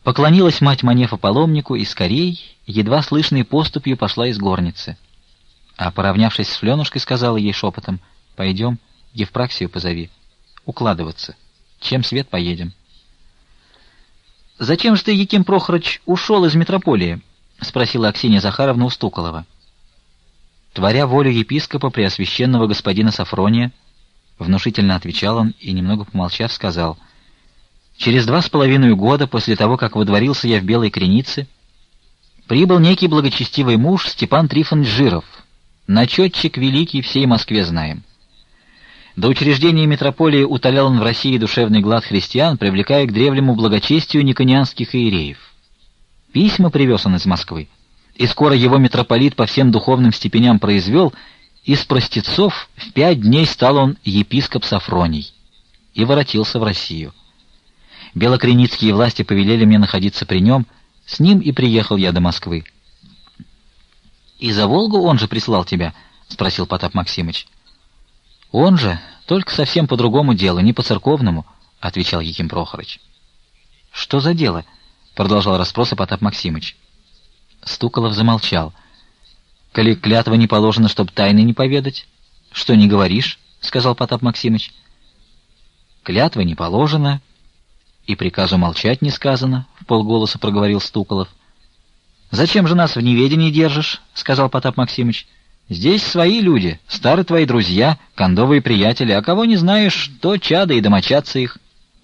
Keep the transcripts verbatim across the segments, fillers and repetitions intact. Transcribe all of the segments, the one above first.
Поклонилась мать Манефа паломнику и скорей, едва слышной поступью, пошла из горницы. А, поравнявшись с Фленушкой, сказала ей шепотом: «Пойдем, Евпраксию позови. Укладываться. Чем свет поедем?» «Зачем же ты, Яким Прохорыч, ушел из митрополии?» — спросила Аксинья Захаровна у Стуколова. «Творя волю епископа преосвященного господина Сафрония», — внушительно отвечал он и, немного помолчав, сказал: «Через два с половиной года после того, как водворился я в Белой Кренице, прибыл некий благочестивый муж Степан Трифонович Жиров, начетчик великий, всей Москве знаем. До учреждения митрополии утолял он в России душевный глад христиан, привлекая к древнему благочестию никонианских иереев. Письма привез он из Москвы, и скоро его митрополит по всем духовным степеням произвел, из простецов в пять дней стал он епископ Сафроний и воротился в Россию. Белокреницкие власти повелели мне находиться при нем, с ним и приехал я до Москвы». «И за Волгу он же прислал тебя?» — спросил Потап Максимыч. «Он же, только совсем по другому делу, не по церковному», — отвечал Яким Прохорыч. «Что за дело?» — продолжал расспросы Потап Максимыч. Стуколов замолчал. «Коли клятва не положена, чтоб тайны не поведать, что не говоришь?» — сказал Потап Максимыч. «Клятва не положена, и приказу молчать не сказано», — вполголоса проговорил Стуколов. «Зачем же нас в неведении держишь?» — сказал Потап Максимыч. «Здесь свои люди, старые твои друзья, кондовые приятели, а кого не знаешь, то чада и домочадцы их».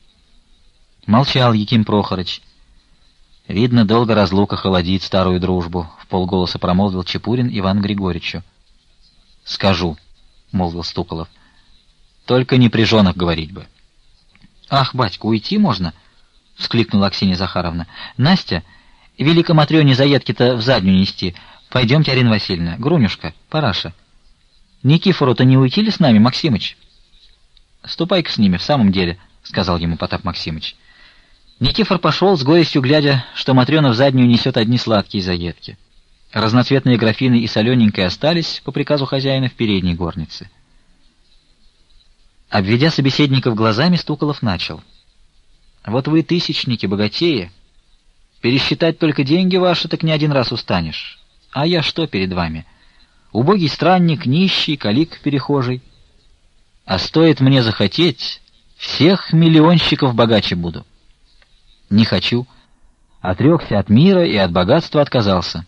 Молчал Яким Прохорыч. «Видно, долго разлука холодит старую дружбу», — вполголоса промолвил Чепурин Иван Григорьевичу. «Скажу», — молвил Стуколов. «Только не при женах говорить бы». «Ах, батька, уйти можно?» — вскликнула Аксинья Захаровна. «Настя, велика Матрёне заедки-то в заднюю нести. Пойдемте, Арина Васильевна. Грунюшка, Параша. Никифору-то не уйти ли с нами, Максимыч?» «Ступай-ка с ними, в самом деле», — сказал ему Потап Максимыч. Никифор пошел, с горестью глядя, что Матрёна в заднюю несет одни сладкие заедки. Разноцветные графины и солененькие остались, по приказу хозяина, в передней горнице. Обведя собеседников глазами, Стуколов начал: «Вот вы, тысячники, богатеи, пересчитать только деньги ваши, так не один раз устанешь. А я что перед вами? Убогий странник, нищий, калик перехожий. А стоит мне захотеть, всех миллионщиков богаче буду. Не хочу. Отрекся от мира и от богатства отказался».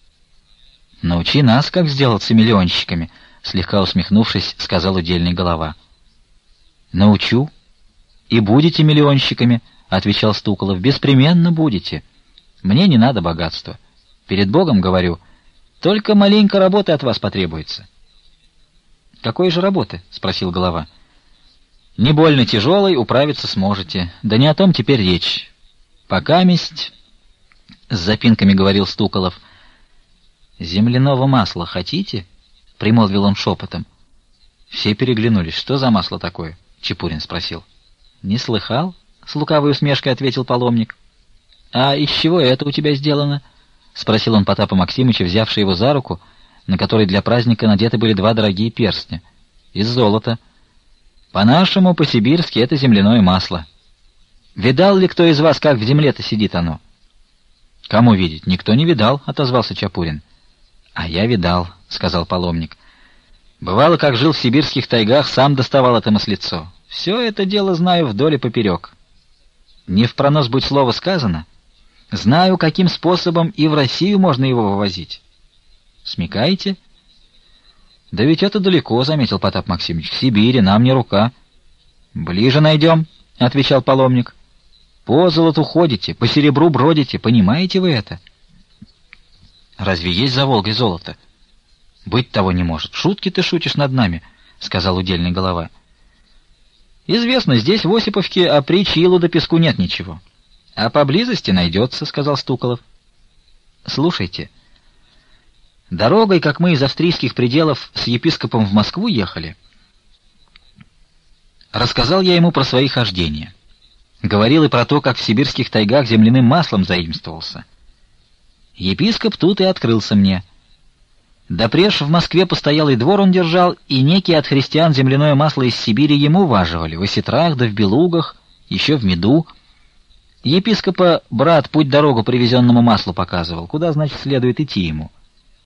«Научи нас, как сделаться миллионщиками», — слегка усмехнувшись, сказал удельный голова. «Научу. И будете миллионщиками», — отвечал Стуколов. «Беспременно будете. Мне не надо богатства. Перед Богом говорю, только маленько работы от вас потребуется». «Какой же работы?» — спросил голова. «Не больно тяжелой, управиться сможете. Да не о том теперь речь. Покаместь...» — с запинками говорил Стуколов. «Земляного масла хотите?» — примолвил он шепотом. Все переглянулись. «Что за масло такое?» — Чепурин спросил. «Не слыхал?» — с лукавой усмешкой ответил паломник. «А из чего это у тебя сделано?» — спросил он Потапа Максимыча, взявший его за руку, на которой для праздника надеты были два дорогие перстня. «Из золота. По-нашему, по-сибирски, это земляное масло. Видал ли кто из вас, как в земле-то сидит оно?» «Кому видеть? Никто не видал», — отозвался Чапурин. «А я видал», — сказал паломник. «Бывало, как жил в сибирских тайгах, сам доставал это маслицо. Все это дело знаю вдоль и поперек. Не в пронос будь слово сказано. Знаю, каким способом и в Россию можно его вывозить. Смекаете?» «Да ведь это далеко», — заметил Потап Максимыч. «В Сибири, нам не рука». «Ближе найдем», — отвечал паломник. «По золоту ходите, по серебру бродите, понимаете вы это?» «Разве есть за Волгой золото?» «Быть того не может. Шутки ты шутишь над нами», — сказал удельный голова. «Известно, здесь, в Осиповке, а при Чилу до песку нет ничего. А поблизости найдется», — сказал Стуколов. «Слушайте, дорогой, как мы из австрийских пределов с епископом в Москву ехали, рассказал я ему про свои хождения. Говорил и про то, как в сибирских тайгах земляным маслом заимствовался. Епископ тут и открылся мне. Допреж в Москве постоялый двор он держал, и некие от христиан земляное масло из Сибири ему важивали, в осетрах да в белугах, еще в меду. Епископа брат путь-дорогу привезенному маслу показывал. Куда, значит, следует идти ему?